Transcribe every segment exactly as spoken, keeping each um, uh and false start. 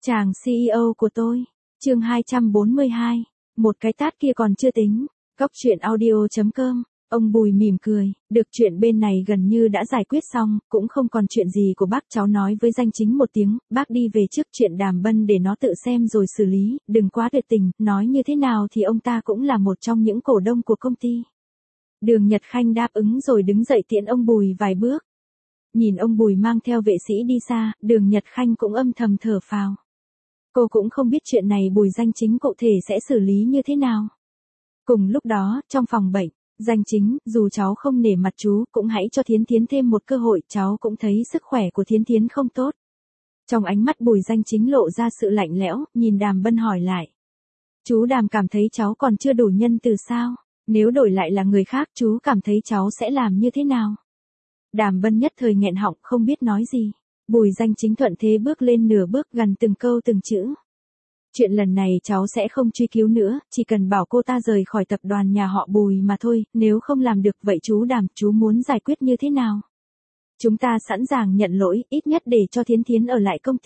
Chàng xê e ô của tôi. Chương hai trăm bốn mươi hai. Một cái tát kia còn chưa tính. Góc truyện audio chấm com. Ông Bùi mỉm cười, được chuyện bên này gần như đã giải quyết xong, cũng không còn chuyện gì của bác. Cháu nói với danh chính một tiếng, bác đi về trước chuyện Đàm Bân để nó tự xem rồi xử lý, đừng quá tuyệt tình, nói như thế nào thì ông ta cũng là một trong những cổ đông của công ty. Đường Nhật Khanh đáp ứng rồi đứng dậy tiễn ông Bùi vài bước. Nhìn ông Bùi mang theo vệ sĩ đi xa, Đường Nhật Khanh cũng âm thầm thở phào. Cô cũng không biết chuyện này Bùi danh chính cụ thể sẽ xử lý như thế nào. Cùng lúc đó, trong phòng bệnh, danh chính, dù cháu không nể mặt chú, cũng hãy cho Thiến Thiến thêm một cơ hội, cháu cũng thấy sức khỏe của Thiến Thiến không tốt. Trong ánh mắt Bùi danh chính lộ ra sự lạnh lẽo, nhìn Đàm Bân hỏi lại. Chú Đàm cảm thấy cháu còn chưa đủ nhân từ sao? Nếu đổi lại là người khác chú cảm thấy cháu sẽ làm như thế nào? Đàm Bân nhất thời nghẹn họng không biết nói gì. Bùi danh chính thuận thế bước lên nửa bước gần từng câu từng chữ. Chuyện lần này cháu sẽ không truy cứu nữa, chỉ cần bảo cô ta rời khỏi tập đoàn nhà họ Bùi mà thôi, nếu không làm được vậy chú Đàm, chú muốn giải quyết như thế nào? Chúng ta sẵn sàng nhận lỗi, ít nhất để cho Thiến Thiến ở lại công ty.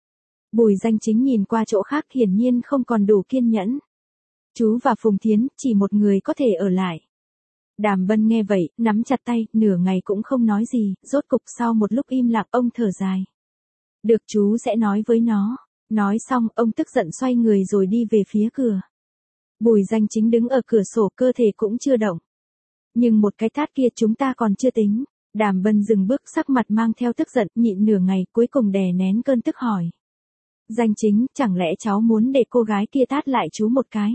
Bùi danh chính nhìn qua chỗ khác hiển nhiên không còn đủ kiên nhẫn. Chú và Phùng Thiến, chỉ một người có thể ở lại. Đàm Bân nghe vậy, nắm chặt tay, nửa ngày cũng không nói gì, rốt cục sau một lúc im lặng ông thở dài. Được, chú sẽ nói với nó. Nói xong, ông tức giận xoay người rồi đi về phía cửa. Bùi danh chính đứng ở cửa sổ, cơ thể cũng chưa động. Nhưng một cái tát kia chúng ta còn chưa tính. Đàm Bân dừng bước, sắc mặt mang theo tức giận, nhịn nửa ngày, cuối cùng đè nén cơn tức hỏi. Danh chính, chẳng lẽ cháu muốn để cô gái kia tát lại chú một cái?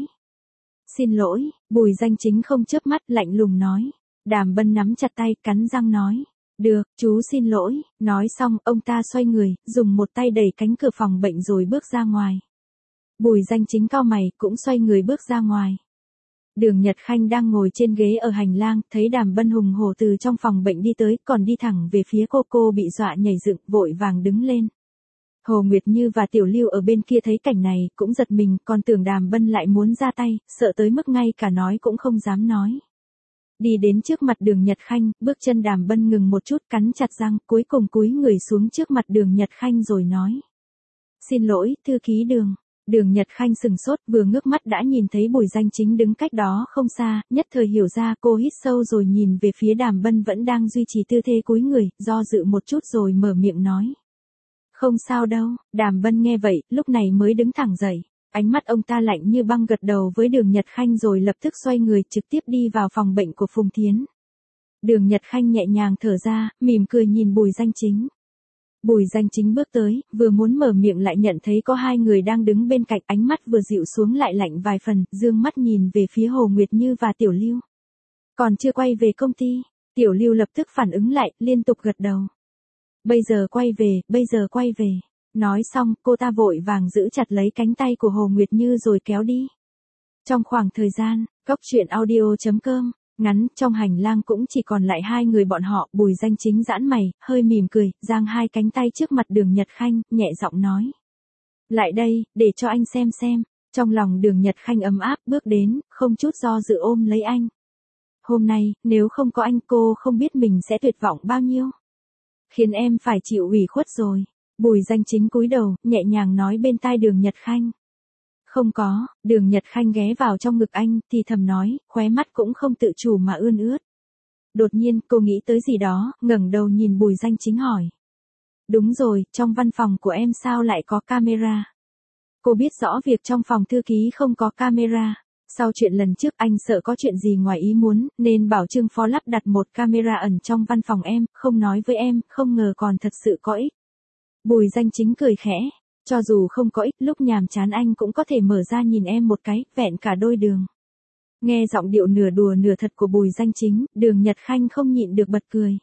Xin lỗi, Bùi danh chính không chớp mắt, lạnh lùng nói. Đàm Bân nắm chặt tay, cắn răng nói. Được, chú xin lỗi. Nói xong, ông ta xoay người, dùng một tay đẩy cánh cửa phòng bệnh rồi bước ra ngoài. Bùi danh chính cau mày, cũng xoay người bước ra ngoài. Đường Nhật Khanh đang ngồi trên ghế ở hành lang, thấy Đàm Bân hùng hổ từ trong phòng bệnh đi tới, còn đi thẳng về phía cô. Cô bị dọa nhảy dựng, vội vàng đứng lên. Hồ Nguyệt Như và Tiểu Lưu ở bên kia thấy cảnh này, cũng giật mình, còn tưởng Đàm Bân lại muốn ra tay, sợ tới mức ngay cả nói cũng không dám nói. Đi đến trước mặt Đường Nhật Khanh, bước chân Đàm Bân ngừng một chút, cắn chặt răng, cuối cùng cúi người xuống trước mặt Đường Nhật Khanh rồi nói. Xin lỗi, thư ký Đường. Đường Nhật Khanh sừng sốt, vừa ngước mắt đã nhìn thấy Bùi danh chính đứng cách đó không xa, nhất thời hiểu ra. Cô hít sâu rồi nhìn về phía Đàm Bân vẫn đang duy trì tư thế cúi người, do dự một chút rồi mở miệng nói. Không sao đâu. Đàm Bân nghe vậy, lúc này mới đứng thẳng dậy. Ánh mắt ông ta lạnh như băng, gật đầu với Đường Nhật Khanh rồi lập tức xoay người trực tiếp đi vào phòng bệnh của Phùng Thiến. Đường Nhật Khanh nhẹ nhàng thở ra, mỉm cười nhìn Bùi danh chính. Bùi danh chính bước tới, vừa muốn mở miệng lại nhận thấy có hai người đang đứng bên cạnh, ánh mắt vừa dịu xuống lại lạnh vài phần, dương mắt nhìn về phía Hồ Nguyệt Như và Tiểu Lưu. Còn chưa quay về công ty? Tiểu Lưu lập tức phản ứng lại, liên tục gật đầu. Bây giờ quay về, bây giờ quay về. Nói xong, cô ta vội vàng giữ chặt lấy cánh tay của Hồ Nguyệt Như rồi kéo đi. Trong khoảng thời gian, góc truyện audio chấm com, ngắn, trong hành lang cũng chỉ còn lại hai người bọn họ. Bùi danh chính giãn mày, hơi mỉm cười, giang hai cánh tay trước mặt Đường Nhật Khanh, nhẹ giọng nói. Lại đây, để cho anh xem xem. Trong lòng Đường Nhật Khanh ấm áp, bước đến, không chút do dự ôm lấy anh. Hôm nay, nếu không có anh cô không biết mình sẽ tuyệt vọng bao nhiêu. Khiến em phải chịu ủy khuất rồi. Bùi danh chính cúi đầu, nhẹ nhàng nói bên tai Đường Nhật Khanh. Không có. Đường Nhật Khanh ghé vào trong ngực anh, thì thầm nói, khóe mắt cũng không tự chủ mà ươn ướt. Đột nhiên, cô nghĩ tới gì đó, ngẩng đầu nhìn Bùi danh chính hỏi. Đúng rồi, trong văn phòng của em sao lại có camera? Cô biết rõ việc trong phòng thư ký không có camera. Sau chuyện lần trước anh sợ có chuyện gì ngoài ý muốn, nên bảo Trương Phó lắp đặt một camera ẩn trong văn phòng em, không nói với em, không ngờ còn thật sự có ích. Bùi danh chính cười khẽ, cho dù không có ích, lúc nhàm chán anh cũng có thể mở ra nhìn em một cái, vẹn cả đôi đường. Nghe giọng điệu nửa đùa nửa thật của Bùi danh chính, Đường Nhật Khanh không nhịn được bật cười.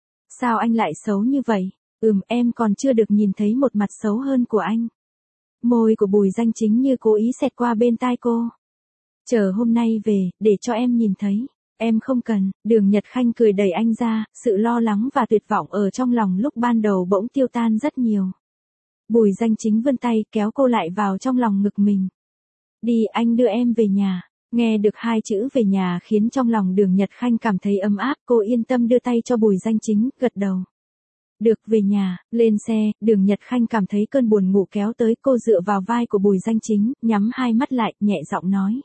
Sao anh lại xấu như vậy? Ừm, em còn chưa được nhìn thấy một mặt xấu hơn của anh. Môi của Bùi danh chính như cố ý xẹt qua bên tai cô. Chờ hôm nay về, để cho em nhìn thấy. Em không cần. Đường Nhật Khanh cười đẩy anh ra, sự lo lắng và tuyệt vọng ở trong lòng lúc ban đầu bỗng tiêu tan rất nhiều. Bùi danh chính vươn tay kéo cô lại vào trong lòng ngực mình. Đi, anh đưa em về nhà. Nghe được hai chữ về nhà khiến trong lòng Đường Nhật Khanh cảm thấy ấm áp, cô yên tâm đưa tay cho Bùi danh chính, gật đầu. Được về nhà, lên xe, Đường Nhật Khanh cảm thấy cơn buồn ngủ kéo tới, cô dựa vào vai của Bùi Danh Chính, nhắm hai mắt lại, nhẹ giọng nói.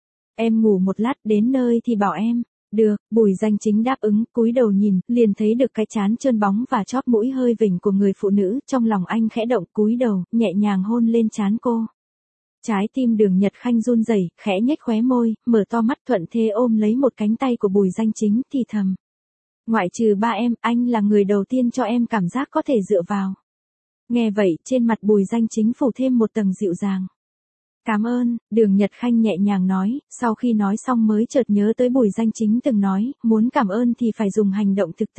Em ngủ một lát, đến nơi thì bảo em. Được, Bùi Danh Chính đáp ứng, cúi đầu nhìn, liền thấy được cái trán trơn bóng và chóp mũi hơi vểnh của người phụ nữ, trong lòng anh khẽ động, cúi đầu, nhẹ nhàng hôn lên trán cô. Trái tim Đường Nhật Khanh run rẩy, khẽ nhếch khóe môi, mở to mắt thuận thế ôm lấy một cánh tay của Bùi Danh Chính, thì thầm. Ngoại trừ ba em, anh là người đầu tiên cho em cảm giác có thể dựa vào. Nghe vậy, trên mặt Bùi Danh Chính phủ thêm một tầng dịu dàng. Cảm ơn, Đường Nhật Khanh nhẹ nhàng nói, sau khi nói xong mới chợt nhớ tới Bùi Danh Chính từng nói, muốn cảm ơn thì phải dùng hành động thực tế.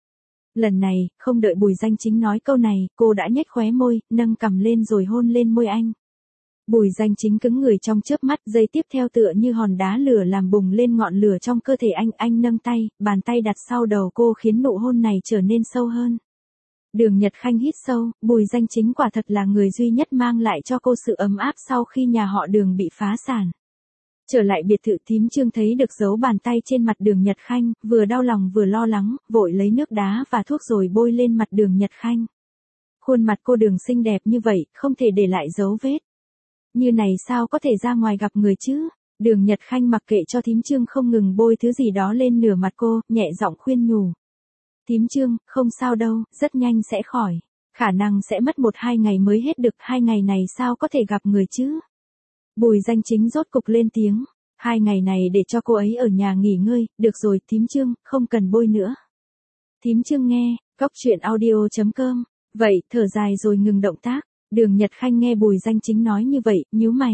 Lần này, không đợi Bùi Danh Chính nói câu này, cô đã nhếch khóe môi, nâng cằm lên rồi hôn lên môi anh. Bùi Danh Chính cứng người trong chớp mắt, giây tiếp theo tựa như hòn đá lửa làm bùng lên ngọn lửa trong cơ thể anh, anh nâng tay, bàn tay đặt sau đầu cô khiến nụ hôn này trở nên sâu hơn. Đường Nhật Khanh hít sâu, Bùi Danh Chính quả thật là người duy nhất mang lại cho cô sự ấm áp sau khi nhà họ Đường bị phá sản. Trở lại biệt thự, thím Trương thấy được dấu bàn tay trên mặt Đường Nhật Khanh, vừa đau lòng vừa lo lắng, vội lấy nước đá và thuốc rồi bôi lên mặt Đường Nhật Khanh. Khuôn mặt cô Đường xinh đẹp như vậy, không thể để lại dấu vết. Như này sao có thể ra ngoài gặp người chứ? Đường Nhật Khanh mặc kệ cho thím Trương không ngừng bôi thứ gì đó lên nửa mặt cô, nhẹ giọng khuyên nhủ. Thím Trương, không sao đâu, rất nhanh sẽ khỏi. Khả năng sẽ mất một hai ngày mới hết được, hai ngày này sao có thể gặp người chứ? Bùi Danh Chính rốt cục lên tiếng. Hai ngày này để cho cô ấy ở nhà nghỉ ngơi, được rồi thím Trương, không cần bôi nữa. Thím Trương nghe, cóc truyện audio chấm com. Vậy, thở dài rồi ngừng động tác. Đường Nhật Khanh nghe Bùi Danh Chính nói như vậy, nhíu mày.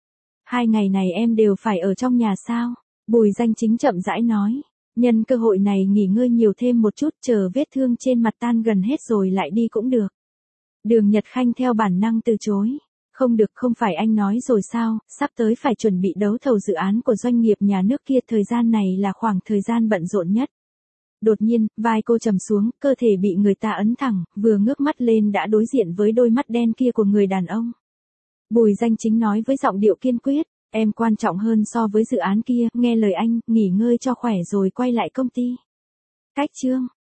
Hai ngày này em đều phải ở trong nhà sao? Bùi Danh Chính chậm rãi nói. Nhân cơ hội này nghỉ ngơi nhiều thêm một chút, chờ vết thương trên mặt tan gần hết rồi lại đi cũng được. Đường Nhật Khanh theo bản năng từ chối. Không được, không phải anh nói rồi sao, sắp tới phải chuẩn bị đấu thầu dự án của doanh nghiệp nhà nước kia, thời gian này là khoảng thời gian bận rộn nhất. Đột nhiên, vai cô trầm xuống, cơ thể bị người ta ấn thẳng, vừa ngước mắt lên đã đối diện với đôi mắt đen kia của người đàn ông. Bùi Danh Chính nói với giọng điệu kiên quyết, em quan trọng hơn so với dự án kia, nghe lời anh, nghỉ ngơi cho khỏe rồi quay lại công ty. Cách chương